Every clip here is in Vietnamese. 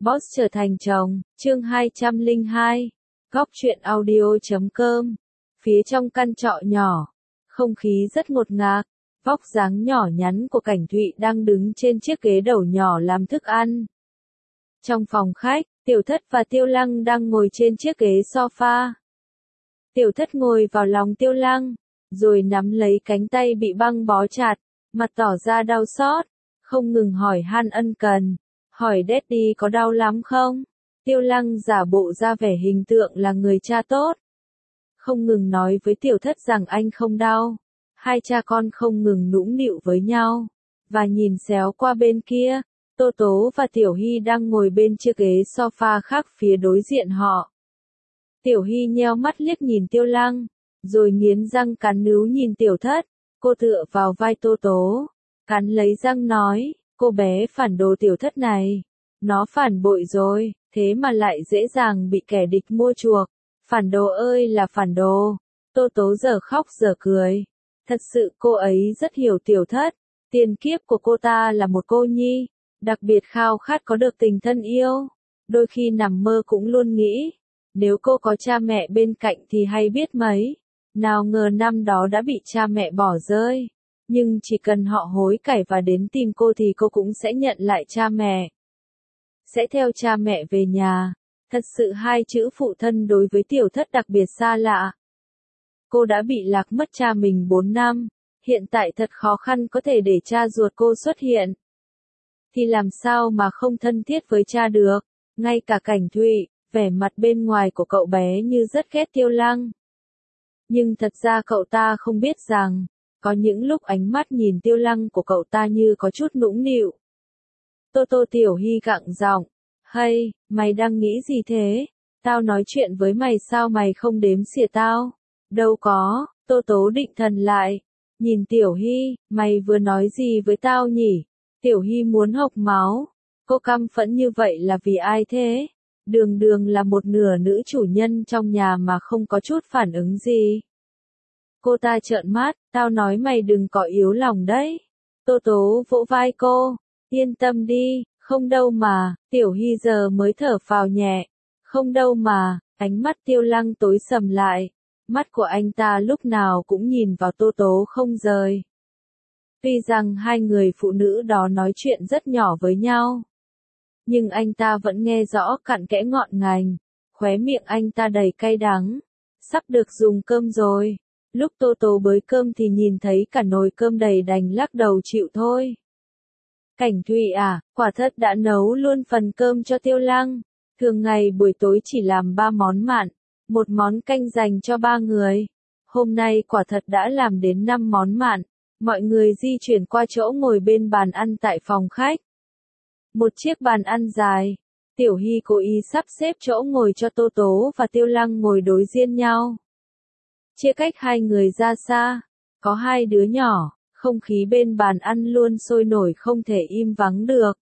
Boss trở thành chồng, chương 202, góc truyện audio.com. Phía trong căn trọ nhỏ, không khí rất ngột ngạt, vóc dáng nhỏ nhắn của Cảnh Thụy đang đứng trên chiếc ghế đầu nhỏ làm thức ăn. Trong phòng khách, Tiểu Thất và Tiêu Lăng đang ngồi trên chiếc ghế sofa. Tiểu Thất ngồi vào lòng Tiêu Lăng, rồi nắm lấy cánh tay bị băng bó chặt, mặt tỏ ra đau xót, không ngừng hỏi han ân cần. Hỏi Daddy có đau lắm không? Tiêu Lăng giả bộ ra vẻ hình tượng là người cha tốt. Không ngừng nói với Tiểu Thất rằng anh không đau. Hai cha con không ngừng nũng nịu với nhau. Và nhìn xéo qua bên kia, Tô Tố và Tiểu Hy đang ngồi bên chiếc ghế sofa khác phía đối diện họ. Tiểu Hy nheo mắt liếc nhìn Tiêu Lăng, rồi nghiến răng cắn níu nhìn Tiểu Thất. Cô tựa vào vai Tô Tố, cắn lấy răng nói. Cô bé phản đồ Tiểu Thất này, nó phản bội rồi, thế mà lại dễ dàng bị kẻ địch mua chuộc. Phản đồ ơi là phản đồ. Tô Tố giờ khóc giờ cười. Thật sự cô ấy rất hiểu Tiểu Thất. Tiền kiếp của cô ta là một cô nhi, đặc biệt khao khát có được tình thân yêu. Đôi khi nằm mơ cũng luôn nghĩ, nếu cô có cha mẹ bên cạnh thì hay biết mấy. Nào ngờ năm đó đã bị cha mẹ bỏ rơi. Nhưng chỉ cần họ hối cải và đến tìm cô thì cô cũng sẽ nhận lại cha mẹ. Sẽ theo cha mẹ về nhà. Thật sự hai chữ phụ thân đối với Tiểu Thất đặc biệt xa lạ. Cô đã bị lạc mất cha mình 4 năm. Hiện tại thật khó khăn có thể để cha ruột cô xuất hiện. Thì làm sao mà không thân thiết với cha được. Ngay cả Cảnh Thụy, vẻ mặt bên ngoài của cậu bé như rất ghét Tiêu Lăng. Nhưng thật ra cậu ta không biết rằng, có những lúc ánh mắt nhìn Tiêu Lăng của cậu ta như có chút nũng nịu. Tiểu Hy gặng giọng, hay, mày đang nghĩ gì thế? Tao nói chuyện với mày sao mày không đếm xỉa tao? Đâu có, Tô Tố định thần lại. Nhìn Tiểu Hy, mày vừa nói gì với tao nhỉ? Tiểu Hy muốn hộc máu. Cô căm phẫn như vậy là vì ai thế? Đường đường là một nửa nữ chủ nhân trong nhà mà không có chút phản ứng gì. Cô ta trợn mắt, tao nói mày đừng có yếu lòng đấy. Tô Tố vỗ vai cô, yên tâm đi, không đâu mà. Tiểu Hy giờ mới thở phào nhẹ. Không đâu mà. Ánh mắt Tiêu Lăng tối sầm lại. Mắt của anh ta lúc nào cũng nhìn vào Tô Tố không rời. Tuy rằng hai người phụ nữ đó nói chuyện rất nhỏ với nhau, nhưng anh ta vẫn nghe rõ cặn kẽ ngọn ngành. Khóe miệng anh ta đầy cay đắng. Sắp được dùng cơm rồi. Lúc Tô Tố bới cơm thì nhìn thấy cả nồi cơm đầy đành lắc đầu chịu thôi. Cảnh Thụy à, quả thật đã nấu luôn phần cơm cho Tiêu Lăng. Thường ngày buổi tối chỉ làm 3 món mặn, một món canh dành cho 3 người. Hôm nay quả thật đã làm đến 5 món mặn. Mọi người di chuyển qua chỗ ngồi bên bàn ăn tại phòng khách. Một chiếc bàn ăn dài. Tiểu Hy cố ý sắp xếp chỗ ngồi cho Tô Tố và Tiêu Lăng ngồi đối diện nhau. Chia cách hai người ra xa, có hai đứa nhỏ, không khí bên bàn ăn luôn sôi nổi không thể im vắng được.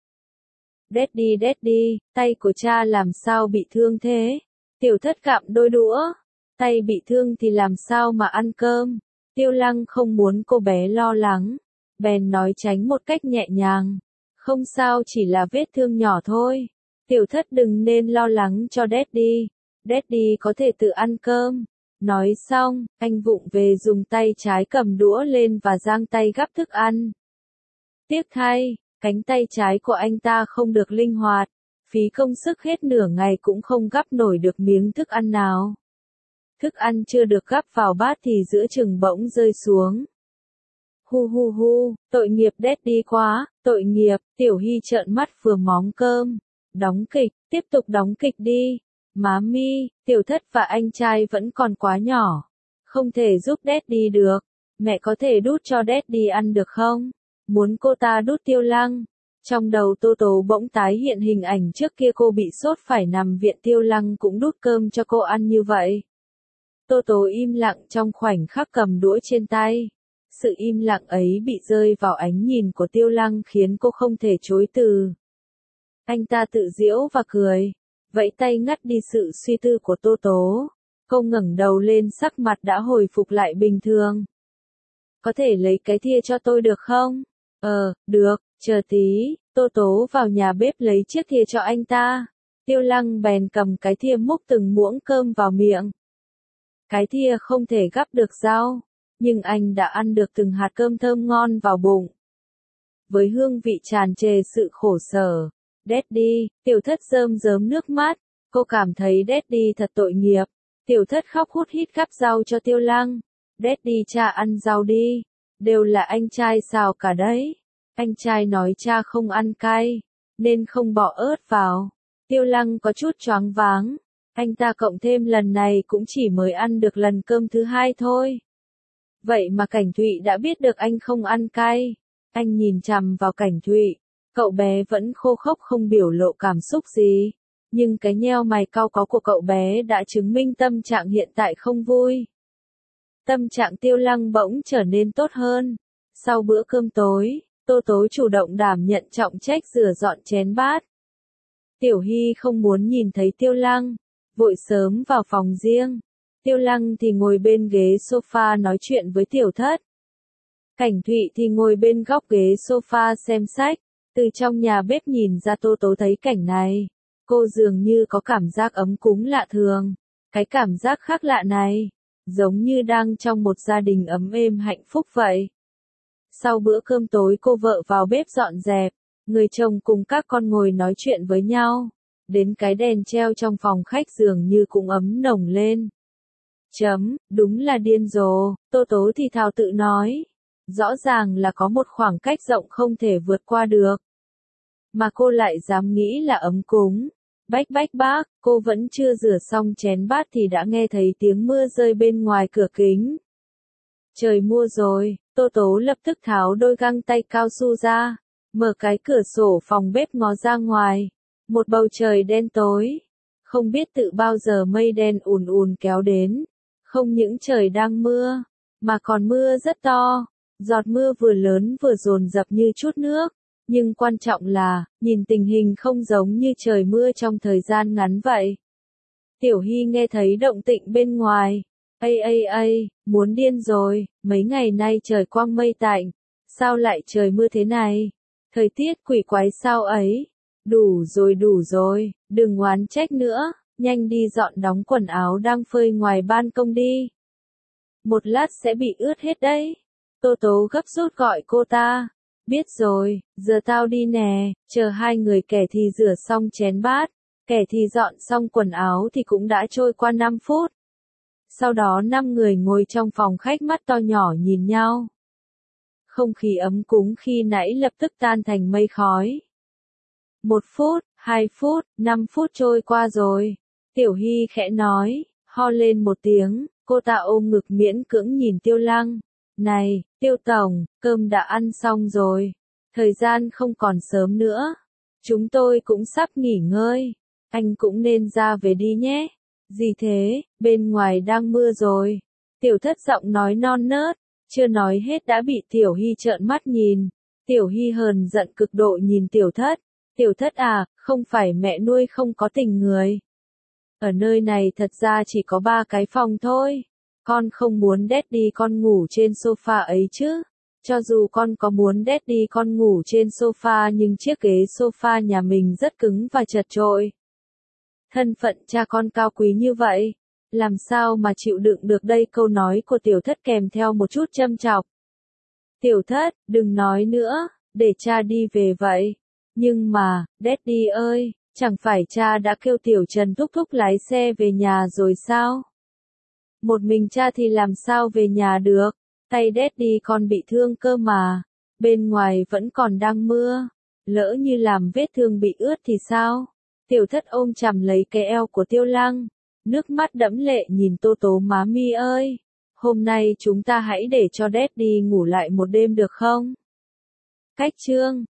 Daddy, tay của cha làm sao bị thương thế? Tiểu Thất cạm đôi đũa, tay bị thương thì làm sao mà ăn cơm? Tiêu Lăng không muốn cô bé lo lắng, bèn nói tránh một cách nhẹ nhàng. Không sao, chỉ là vết thương nhỏ thôi. Tiểu Thất đừng nên lo lắng cho Daddy có thể tự ăn cơm. Nói xong, anh vụng về dùng tay trái cầm đũa lên và giang tay gắp thức ăn. Tiếc thay, cánh tay trái của anh ta không được linh hoạt, phí công sức hết nửa ngày cũng không gắp nổi được miếng thức ăn nào. Thức ăn chưa được gắp vào bát thì giữa chừng bỗng rơi xuống. Hu, tội nghiệp Daddy quá, tội nghiệp. Tiểu Hy trợn mắt vừa móm cơm. Đóng kịch, tiếp tục đóng kịch đi. Má mi, Tiểu Thất và anh trai vẫn còn quá nhỏ, không thể giúp Daddy được. Mẹ có thể đút cho Daddy ăn được không? Muốn cô ta đút Tiêu Lăng. Trong đầu Tô Tố bỗng tái hiện hình ảnh trước kia cô bị sốt phải nằm viện, Tiêu Lăng cũng đút cơm cho cô ăn như vậy. Tô Tố im lặng trong khoảnh khắc cầm đũa trên tay. Sự im lặng ấy bị rơi vào ánh nhìn của Tiêu Lăng khiến cô không thể chối từ. Anh ta tự giễu và cười, vẫy tay ngắt đi sự suy tư của Tô Tố. Cô ngẩng đầu lên, sắc mặt đã hồi phục lại bình thường. Có thể lấy cái thìa cho tôi được không? Được, chờ tí. Tô Tố vào nhà bếp lấy chiếc thìa cho anh ta. Tiêu Lăng bèn cầm cái thìa múc từng muỗng cơm vào miệng. Cái thìa không thể gắp được rau, nhưng anh đã ăn được từng hạt cơm thơm ngon vào bụng. Với hương vị tràn trề sự khổ sở, Daddy, Tiểu Thất rơm rớm nước mắt, cô cảm thấy Daddy thật tội nghiệp. Tiểu Thất khóc hút hít gắp rau cho Tiêu Lăng. Daddy, cha ăn rau đi, đều là anh trai xào cả đấy. Anh trai nói cha không ăn cay, nên không bỏ ớt vào. Tiêu Lăng có chút choáng váng, anh ta cộng thêm lần này cũng chỉ mới ăn được lần cơm thứ hai thôi. Vậy mà Cảnh Thụy đã biết được anh không ăn cay. Anh nhìn chằm vào Cảnh Thụy, cậu bé vẫn khô khốc không biểu lộ cảm xúc gì. Nhưng cái nheo mày cau có của cậu bé đã chứng minh tâm trạng hiện tại không vui. Tâm trạng Tiêu Lăng bỗng trở nên tốt hơn. Sau bữa cơm tối, Tô Tố chủ động đảm nhận trọng trách rửa dọn chén bát. Tiểu Hy không muốn nhìn thấy Tiêu Lăng, vội sớm vào phòng riêng. Tiêu Lăng thì ngồi bên ghế sofa nói chuyện với Tiểu Thất. Cảnh Thụy thì ngồi bên góc ghế sofa xem sách. Từ trong nhà bếp nhìn ra Tô Tố thấy cảnh này. Cô dường như có cảm giác ấm cúng lạ thường. Cái cảm giác khác lạ này, giống như đang trong một gia đình ấm êm hạnh phúc vậy. Sau bữa cơm tối cô vợ vào bếp dọn dẹp, người chồng cùng các con ngồi nói chuyện với nhau. Đến cái đèn treo trong phòng khách dường như cũng ấm nồng lên. Đúng là điên rồ, Tô Tố thì thào tự nói. Rõ ràng là có một khoảng cách rộng không thể vượt qua được. Mà cô lại dám nghĩ là ấm cúng. Bách bác, cô vẫn chưa rửa xong chén bát thì đã nghe thấy tiếng mưa rơi bên ngoài cửa kính. Trời mưa rồi, Tô Tố lập tức tháo đôi găng tay cao su ra, mở cái cửa sổ phòng bếp ngó ra ngoài. Một bầu trời đen tối. Không biết tự bao giờ mây đen ùn ùn kéo đến. Không những trời đang mưa, mà còn mưa rất to. Giọt mưa vừa lớn vừa dồn dập như chút nước. Nhưng quan trọng là, nhìn tình hình không giống như trời mưa trong thời gian ngắn vậy. Tiểu Hy nghe thấy động tĩnh bên ngoài. Muốn điên rồi, mấy ngày nay trời quang mây tạnh. Sao lại trời mưa thế này? Thời tiết quỷ quái sao ấy? Đủ rồi, đừng oán trách nữa, nhanh đi dọn đóng quần áo đang phơi ngoài ban công đi. Một lát sẽ bị ướt hết đấy. Tô Tố gấp rút gọi cô ta. Biết rồi, giờ tao đi nè, chờ hai người kẻ thì rửa xong chén bát, kẻ thì dọn xong quần áo thì cũng đã trôi qua 5 phút. Sau đó 5 người ngồi trong phòng khách mắt to nhỏ nhìn nhau. Không khí ấm cúng khi nãy lập tức tan thành mây khói. 1 phút, 2 phút, 5 phút trôi qua rồi. Tiểu Hy khẽ nói, ho lên một tiếng, cô ta ôm ngực miễn cưỡng nhìn Tiêu Lăng. Này, Tiêu Tổng, cơm đã ăn xong rồi. Thời gian không còn sớm nữa. Chúng tôi cũng sắp nghỉ ngơi. Anh cũng nên ra về đi nhé. Gì thế, bên ngoài đang mưa rồi. Tiểu Thất giọng nói non nớt, chưa nói hết đã bị Tiểu Hy trợn mắt nhìn. Tiểu Hy hờn giận cực độ nhìn Tiểu Thất. Tiểu Thất à, không phải mẹ nuôi không có tình người. Ở nơi này thật ra chỉ có 3 cái phòng thôi. Con không muốn Daddy con ngủ trên sofa ấy chứ. Cho dù con có muốn Daddy con ngủ trên sofa nhưng chiếc ghế sofa nhà mình rất cứng và chật chội. Thân phận cha con cao quý như vậy, làm sao mà chịu đựng được đây? Câu nói của Tiểu Thất kèm theo một chút châm chọc. Tiểu Thất, đừng nói nữa, để cha đi về vậy. Nhưng mà, Daddy ơi, chẳng phải cha đã kêu Tiểu Trần thúc thúc lái xe về nhà rồi sao? Một mình cha thì làm sao về nhà được, tay Daddy còn bị thương cơ mà, bên ngoài vẫn còn đang mưa, lỡ như làm vết thương bị ướt thì sao? Tiểu Thất ôm chầm lấy cái eo của Tiêu Lăng, nước mắt đẫm lệ nhìn Tô Tố. Má mi ơi, hôm nay chúng ta hãy để cho Daddy ngủ lại một đêm được không? Cách chương